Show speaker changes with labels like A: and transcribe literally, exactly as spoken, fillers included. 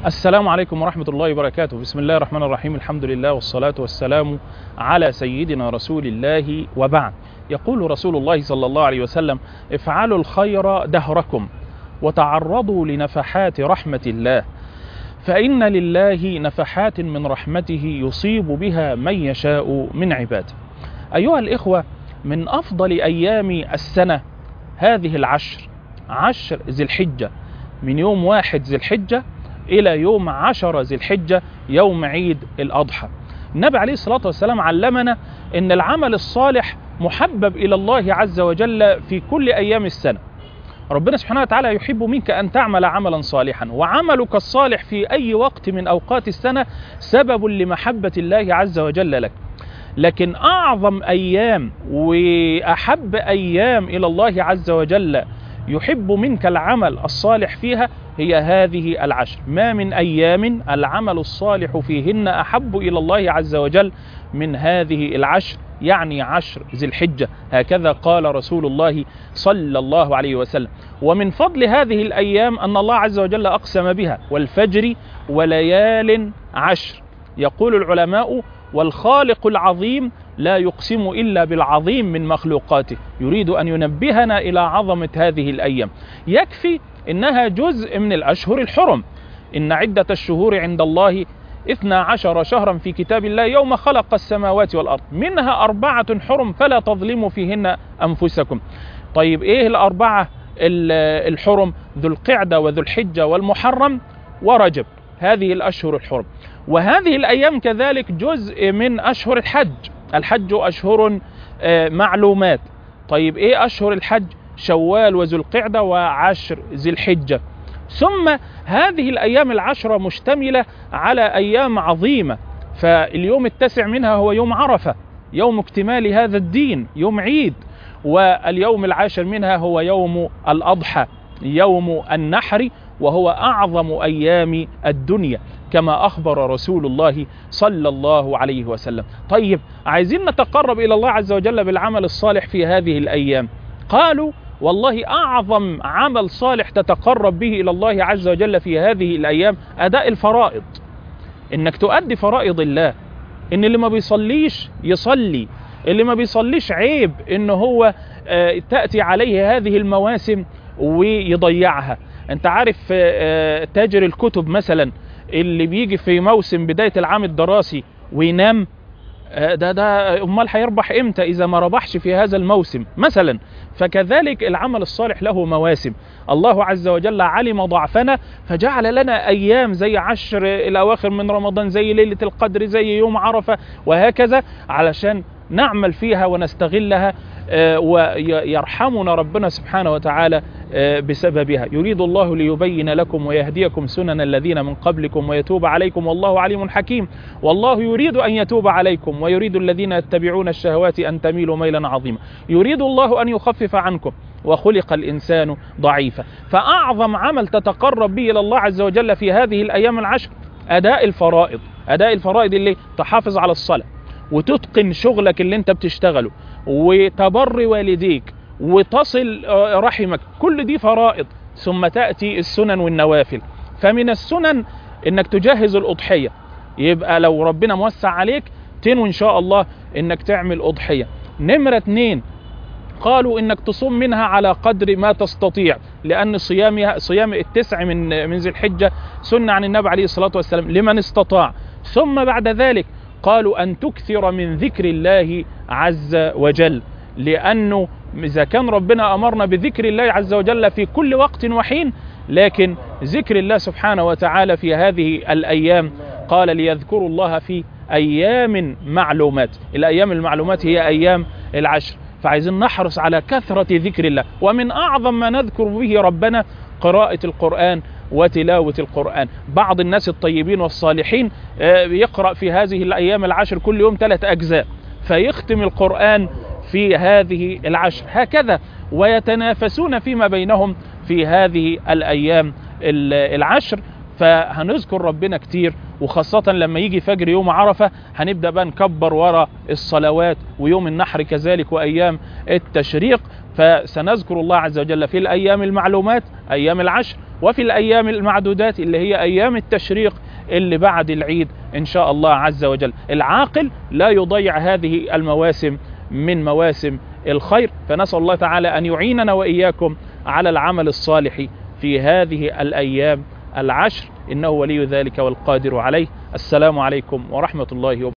A: السلام عليكم ورحمة الله وبركاته. بسم الله الرحمن الرحيم. الحمد لله والصلاة والسلام على سيدنا رسول الله، وبعد. يقول رسول الله صلى الله عليه وسلم: افعلوا الخير دهركم وتعرضوا لنفحات رحمة الله، فإن لله نفحات من رحمته يصيب بها من يشاء من عباده. أيها الإخوة، من أفضل أيام السنة هذه العشر، عشر ذي الحجة، من يوم واحد ذي الحجة إلى يوم عشر ذي الحجة، يوم عيد الأضحى. النبي عليه الصلاة والسلام علمنا أن العمل الصالح محبب إلى الله عز وجل في كل أيام السنة. ربنا سبحانه وتعالى يحب منك أن تعمل عملا صالحا، وعملك الصالح في أي وقت من أوقات السنة سبب لمحبة الله عز وجل لك. لكن أعظم أيام وأحب أيام إلى الله عز وجل يحب منك العمل الصالح فيها هي هذه العشر. ما من أيام العمل الصالح فيهن أحب إلى الله عز وجل من هذه العشر، يعني عشر ذي الحجة. هكذا قال رسول الله صلى الله عليه وسلم. ومن فضل هذه الأيام أن الله عز وجل أقسم بها: والفجر وليال عشر. يقول العلماء: والخالق العظيم لا يقسم إلا بالعظيم من مخلوقاته. يريد أن ينبهنا إلى عظمة هذه الأيام. يكفي إنها جزء من الأشهر الحرم. إن عدة الشهور عند الله اثنا عشر شهرا في كتاب الله يوم خلق السماوات والأرض، منها أربعة حرم فلا تظلموا فيهن أنفسكم. طيب إيه الأربعة الحرم؟ ذو القعدة وذو الحجة والمحرم ورجب، هذه الأشهر الحرم. وهذه الأيام كذلك جزء من أشهر الحج. الحج أشهر معلومات. طيب إيه أشهر الحج؟ شوال وذو القعدة وعشر ذي الحجة. ثم هذه الأيام العشرة مشتملة على أيام عظيمة. فاليوم التاسع منها هو يوم عرفة، يوم اكتمال هذا الدين، يوم عيد. واليوم العاشر منها هو يوم الأضحى، يوم النحر، وهو أعظم أيام الدنيا كما أخبر رسول الله صلى الله عليه وسلم. طيب، عايزين نتقرب إلى الله عز وجل بالعمل الصالح في هذه الأيام. قالوا: والله أعظم عمل صالح تتقرب به إلى الله عز وجل في هذه الأيام أداء الفرائض. إنك تؤدي فرائض الله. إن اللي ما بيصليش يصلي، اللي ما بيصليش عيب إنه هو تأتي عليه هذه المواسم ويضيعها. أنت عارف تاجر الكتب مثلا اللي بيجي في موسم بداية العام الدراسي وينام، ده ده امال هيربح امتى اذا ما ربحش في هذا الموسم مثلا؟ فكذلك العمل الصالح له مواسم. الله عز وجل علم ضعفنا فجعل لنا ايام زي عشر الاواخر من رمضان، زي ليلة القدر، زي يوم عرفة، وهكذا، علشان نعمل فيها ونستغلها ويرحمنا ربنا سبحانه وتعالى بسببها. يريد الله ليبين لكم ويهديكم سنن الذين من قبلكم ويتوب عليكم، والله عليم حكيم. والله يريد أن يتوب عليكم ويريد الذين يتبعون الشهوات أن تميلوا ميلا عظيما. يريد الله أن يخفف عنكم وخلق الإنسان ضعيفا. فأعظم عمل تتقرب به إلى الله عز وجل في هذه الأيام العشر أداء الفرائض. أداء الفرائض اللي تحافظ على الصلاة، وتتقن شغلك اللي انت بتشتغله، وتبر والديك، وتصل رحمك، كل دي فرائض. ثم تأتي السنن والنوافل. فمن السنن انك تجهز الأضحية. يبقى لو ربنا موسع عليك تنوي ان شاء الله انك تعمل أضحية. نمرة اتنين، قالوا انك تصوم منها على قدر ما تستطيع، لان صيامها صيام التسع من من ذي الحجة سنة عن النبي عليه الصلاة والسلام لمن استطاع. ثم بعد ذلك قالوا أن تكثر من ذكر الله عز وجل، لأنه إذا كان ربنا أمرنا بذكر الله عز وجل في كل وقت وحين، لكن ذكر الله سبحانه وتعالى في هذه الأيام قال: ليذكروا الله في أيام معلومات. الأيام المعلومات هي أيام العشر. فعايزين نحرص على كثرة ذكر الله. ومن أعظم ما نذكر به ربنا قراءة القرآن وتلاوة القرآن. بعض الناس الطيبين والصالحين يقرأ في هذه الأيام العشر كل يوم ثلاث أجزاء، فيختم القرآن في هذه العشر، هكذا. ويتنافسون فيما بينهم في هذه الأيام العشر. فهنذكر ربنا كتير وخاصة لما يجي فجر يوم عرفة هنبدأ بقى نكبر ورا الصلوات، ويوم النحر كذلك وأيام التشريق. فسنذكر الله عز وجل في الأيام المعلومات أيام العشر، وفي الأيام المعدودات اللي هي أيام التشريق اللي بعد العيد إن شاء الله عز وجل. العاقل لا يضيع هذه المواسم من مواسم الخير، فنسأل الله تعالى أن يعيننا وإياكم على العمل الصالح في هذه الأيام العشر، إنه ولي ذلك والقادر عليه. السلام عليكم ورحمة الله وبركاته.